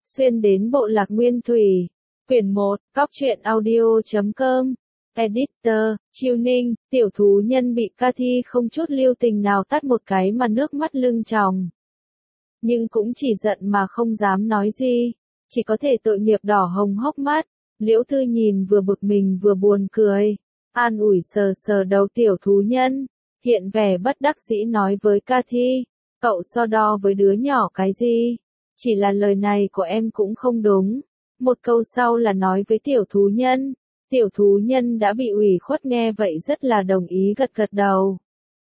Xuyên đến bộ lạc Nguyên Thủy. Quyển 1, Góc truyện audio.com. Editor, Chiêu Ninh, tiểu thú nhân bị Cathy không chút lưu tình nào tát một cái mà nước mắt lưng tròng. Nhưng cũng chỉ giận mà không dám nói gì, chỉ có thể tội nghiệp đỏ hồng hốc mắt. Liễu Thư nhìn vừa bực mình vừa buồn cười, an ủi sờ sờ đầu tiểu thú nhân, hiện vẻ bất đắc dĩ nói với Cathy, cậu so đo với đứa nhỏ cái gì? Chỉ là lời này của em cũng không đúng. Một câu sau là nói với tiểu thú nhân đã bị ủy khuất nghe vậy rất là đồng ý gật gật đầu.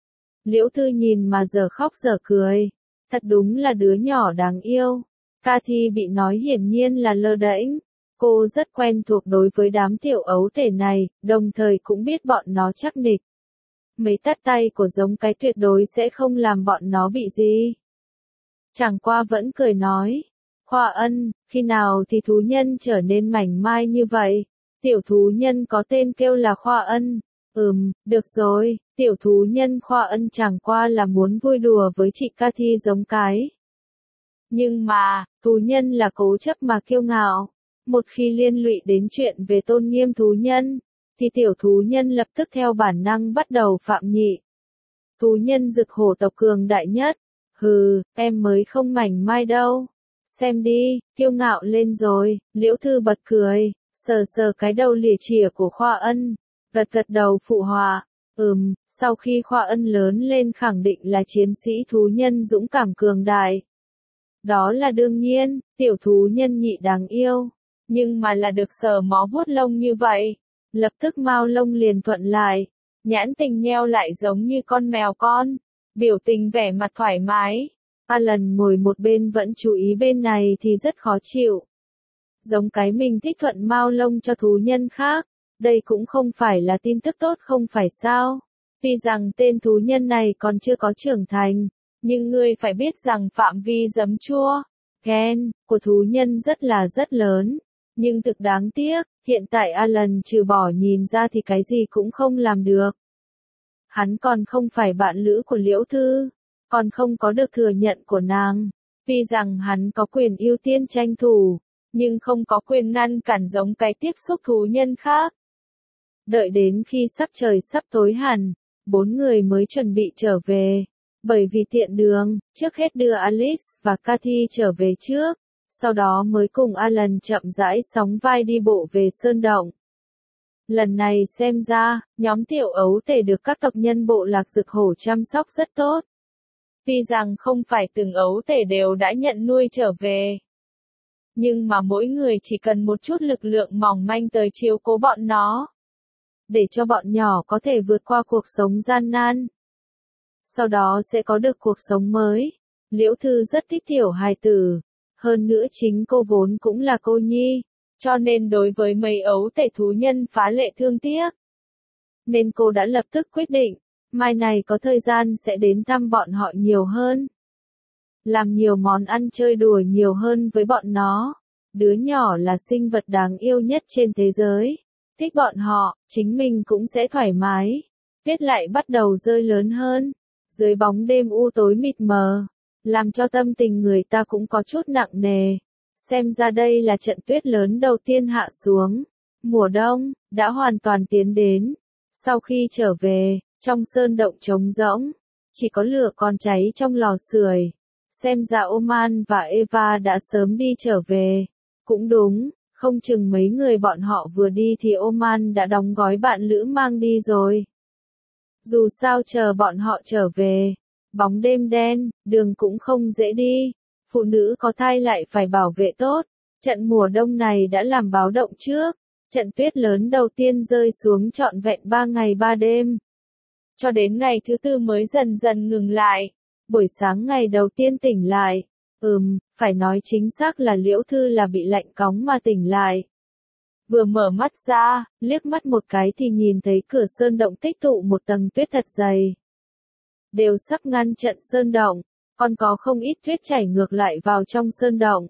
Liễu Thư nhìn mà giờ khóc giờ cười, thật đúng là đứa nhỏ đáng yêu. Cathy bị nói hiển nhiên là lơ đễnh, cô rất quen thuộc đối với đám tiểu ấu thể này, đồng thời cũng biết bọn nó chắc nịch. Mấy tát tay của giống cái tuyệt đối sẽ không làm bọn nó bị gì. Chẳng qua vẫn cười nói, Khoa Ân, khi nào thì thú nhân trở nên mảnh mai như vậy? Tiểu thú nhân có tên kêu là Khoa Ân. Được rồi, tiểu thú nhân Khoa Ân chẳng qua là muốn vui đùa với chị Cathy giống cái. Nhưng mà, thú nhân là cố chấp mà kiêu ngạo. Một khi liên lụy đến chuyện về tôn nghiêm thú nhân, thì tiểu thú nhân lập tức theo bản năng bắt đầu phạm nhị. Thú nhân Dực Hổ tộc cường đại nhất. Hừ, em mới không mảnh mai đâu. Xem đi, kiêu ngạo lên rồi. Liễu Thư bật cười, sờ sờ cái đầu lìa chìa của Khoa Ân, gật gật đầu phụ họa. Sau khi Khoa Ân lớn lên khẳng định là chiến sĩ thú nhân dũng cảm cường đại. Đó là đương nhiên, tiểu thú nhân nhị đáng yêu. Nhưng mà là được sờ mó vuốt lông như vậy, lập tức mao lông liền thuận lại, nhãn tình nheo lại giống như con mèo con, biểu tình vẻ mặt thoải mái. Alan ngồi một bên vẫn chú ý bên này thì rất khó chịu. Giống cái mình thích thuận mao lông cho thú nhân khác, đây cũng không phải là tin tức tốt không phải sao? Tuy rằng tên thú nhân này còn chưa có trưởng thành, nhưng ngươi phải biết rằng phạm vi giấm chua, gen, của thú nhân rất lớn. Nhưng thực đáng tiếc, hiện tại Alan trừ bỏ nhìn ra thì cái gì cũng không làm được. Hắn còn không phải bạn lữ của Liễu Thư, còn không có được thừa nhận của nàng. Tuy rằng hắn có quyền ưu tiên tranh thủ, nhưng không có quyền ngăn cản giống cái tiếp xúc thú nhân khác. Đợi đến khi trời sắp tối hẳn, bốn người mới chuẩn bị trở về. Bởi vì tiện đường, trước hết đưa Alice và Cathy trở về trước, sau đó mới cùng Alan chậm rãi sóng vai đi bộ về sơn động. Lần này xem ra, nhóm tiểu ấu thể được các tộc nhân bộ lạc Dực Hổ chăm sóc rất tốt. Tuy rằng không phải từng ấu thể đều đã nhận nuôi trở về, nhưng mà mỗi người chỉ cần một chút lực lượng mỏng manh tới chiếu cố bọn nó, để cho bọn nhỏ có thể vượt qua cuộc sống gian nan. Sau đó sẽ có được cuộc sống mới. Liễu Thư rất thích tiểu hài tử. Hơn nữa chính cô vốn cũng là cô nhi, cho nên đối với mấy ấu thể thú nhân phá lệ thương tiếc. Nên cô đã lập tức quyết định, mai này có thời gian sẽ đến thăm bọn họ nhiều hơn. Làm nhiều món ăn chơi đùa nhiều hơn với bọn nó. Đứa nhỏ là sinh vật đáng yêu nhất trên thế giới. Thích bọn họ, chính mình cũng sẽ thoải mái. Tuyết lại bắt đầu rơi lớn hơn. Dưới bóng đêm u tối mịt mờ, làm cho tâm tình người ta cũng có chút nặng nề. Xem ra đây là trận tuyết lớn đầu tiên hạ xuống. Mùa đông đã hoàn toàn tiến đến. Sau khi trở về, trong sơn động trống rỗng, chỉ có lửa còn cháy trong lò sưởi. Xem ra Oman và Eva đã sớm đi trở về. Cũng đúng, không chừng mấy người bọn họ vừa đi thì Oman đã đóng gói bạn lữ mang đi rồi. Dù sao chờ bọn họ trở về, bóng đêm đen, đường cũng không dễ đi, phụ nữ có thai lại phải bảo vệ tốt. Trận mùa đông này đã làm báo động trước, trận tuyết lớn đầu tiên rơi xuống trọn vẹn 3 ngày 3 đêm. Cho đến ngày thứ tư mới dần dần ngừng lại, buổi sáng ngày đầu tiên tỉnh lại, phải nói chính xác là Liễu Thư là bị lạnh cóng mà tỉnh lại. Vừa mở mắt ra, liếc mắt một cái thì nhìn thấy cửa sơn động tích tụ một tầng tuyết thật dày. Đều sắp ngăn trận sơn động, còn có không ít tuyết chảy ngược lại vào trong sơn động.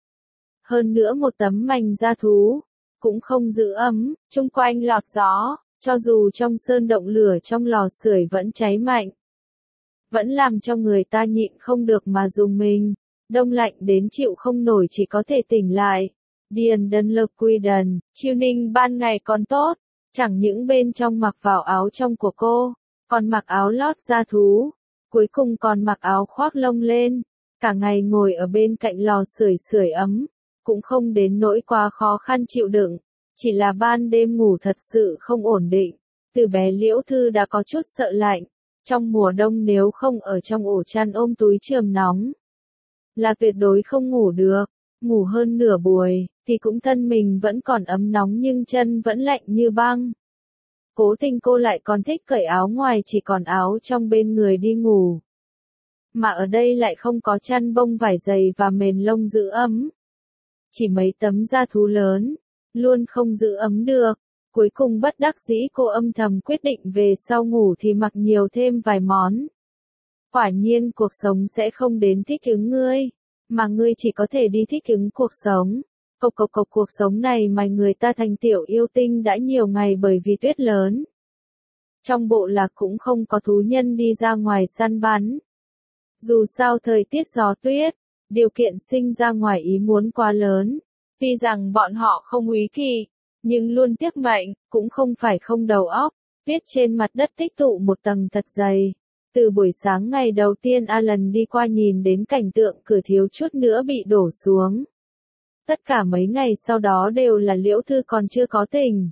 Hơn nữa một tấm mành da thú, cũng không giữ ấm, chung quanh lọt gió, cho dù trong sơn động lửa trong lò sưởi vẫn cháy mạnh. Vẫn làm cho người ta nhịn không được mà rùng mình. đông lạnh đến chịu không nổi chỉ có thể tỉnh lại. Điền đơn lực quy đần, Chiêu Ninh ban ngày còn tốt, chẳng những bên trong mặc vào áo trong của cô, còn mặc áo lót da thú, cuối cùng còn mặc áo khoác lông lên, cả ngày ngồi ở bên cạnh lò sưởi ấm, cũng không đến nỗi quá khó khăn chịu đựng, chỉ là ban đêm ngủ thật sự không ổn định, từ bé Liễu Thư đã có chút sợ lạnh, trong mùa đông nếu không ở trong ổ chăn ôm túi chườm nóng, là tuyệt đối không ngủ được, ngủ hơn nửa buổi, thì cũng thân mình vẫn còn ấm nóng nhưng chân vẫn lạnh như băng. Cố tình cô lại còn thích cởi áo ngoài chỉ còn áo trong bên người đi ngủ. Mà ở đây lại không có chăn bông vải dày và mền lông giữ ấm. Chỉ mấy tấm da thú lớn, luôn không giữ ấm được. Cuối cùng bất đắc dĩ cô âm thầm quyết định về sau ngủ thì mặc nhiều thêm vài món. Quả nhiên cuộc sống sẽ không đến thích ứng ngươi, mà ngươi chỉ có thể đi thích ứng cuộc sống. Cuộc sống này mà người ta thành tiểu yêu tinh đã nhiều ngày bởi vì tuyết lớn. Trong bộ lạc cũng không có thú nhân đi ra ngoài săn bắn. Dù sao thời tiết gió tuyết, điều kiện sinh ra ngoài ý muốn quá lớn. Tuy rằng bọn họ không úy kỳ, nhưng luôn tiếc mệnh, cũng không phải không đầu óc. Tuyết trên mặt đất tích tụ một tầng thật dày. Từ buổi sáng ngày đầu tiên Alan đi qua nhìn đến cảnh tượng cửa thiếu chút nữa bị đổ xuống. Tất cả mấy ngày sau đó đều là Liễu Thư còn chưa có tình.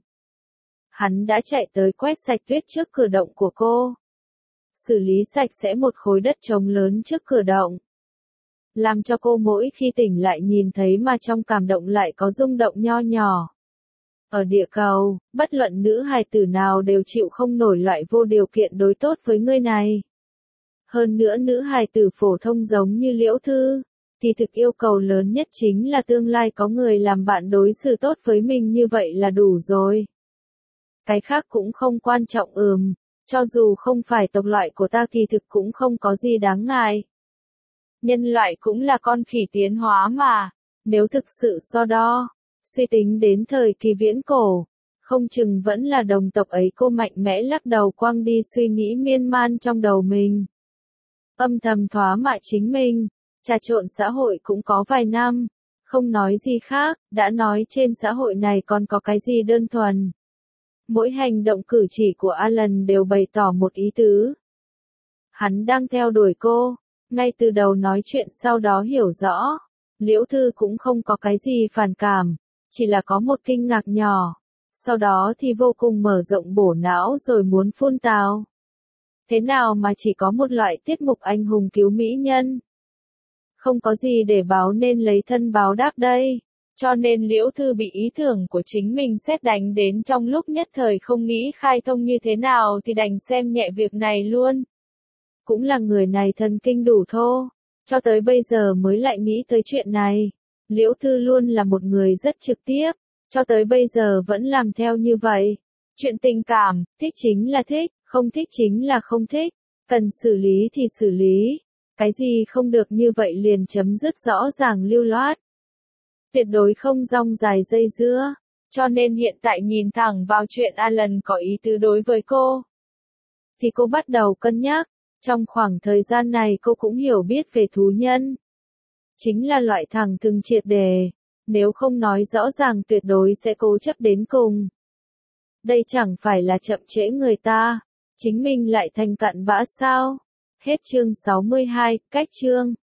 Hắn đã chạy tới quét sạch tuyết trước cửa động của cô. Xử lý sạch sẽ một khối đất trống lớn trước cửa động. Làm cho cô mỗi khi tỉnh lại nhìn thấy mà trong cảm động lại có rung động nho nhỏ. Ở địa cầu, bất luận nữ hài tử nào đều chịu không nổi loại vô điều kiện đối tốt với người này. Hơn nữa nữ hài tử phổ thông giống như Liễu Thư, thì thực yêu cầu lớn nhất chính là tương lai có người làm bạn đối xử tốt với mình như vậy là đủ rồi. Cái khác cũng không quan trọng cho dù không phải tộc loại của ta kỳ thực cũng không có gì đáng ngại. Nhân loại cũng là con khỉ tiến hóa mà, nếu thực sự so đo, suy tính đến thời kỳ viễn cổ, không chừng vẫn là đồng tộc ấy. Cô mạnh mẽ lắc đầu quăng đi suy nghĩ miên man trong đầu mình. Âm thầm thoá mạ chính mình, trà trộn xã hội cũng có vài năm, không nói gì khác, đã nói trên xã hội này còn có cái gì đơn thuần. Mỗi hành động cử chỉ của Alan đều bày tỏ một ý tứ. Hắn đang theo đuổi cô, ngay từ đầu nói chuyện sau đó hiểu rõ. Liễu Thư cũng không có cái gì phản cảm, chỉ là có một kinh ngạc nhỏ. Sau đó thì vô cùng mở rộng bổ não rồi muốn phun tào. Thế nào mà chỉ có một loại tiết mục anh hùng cứu mỹ nhân? Không có gì để báo nên lấy thân báo đáp đây. Cho nên Liễu Thư bị ý tưởng của chính mình sét đánh đến trong lúc nhất thời không nghĩ khai thông như thế nào thì đành xem nhẹ việc này luôn. Cũng là người này thần kinh đủ thô, cho tới bây giờ mới lại nghĩ tới chuyện này. Liễu Thư luôn là một người rất trực tiếp, cho tới bây giờ vẫn làm theo như vậy. Chuyện tình cảm, thích chính là thích, không thích chính là không thích, cần xử lý thì xử lý. Cái gì không được như vậy liền chấm dứt rõ ràng lưu loát. Tuyệt đối không rong dài dây dưa, cho nên hiện tại nhìn thẳng vào chuyện Alan có ý tứ đối với cô. Thì cô bắt đầu cân nhắc, trong khoảng thời gian này cô cũng hiểu biết về thú nhân. Chính là loại thằng thừng triệt đề, nếu không nói rõ ràng tuyệt đối sẽ cố chấp đến cùng. Đây chẳng phải là chậm trễ người ta, chính mình lại thành cặn bã sao? Hết chương 62, cách chương.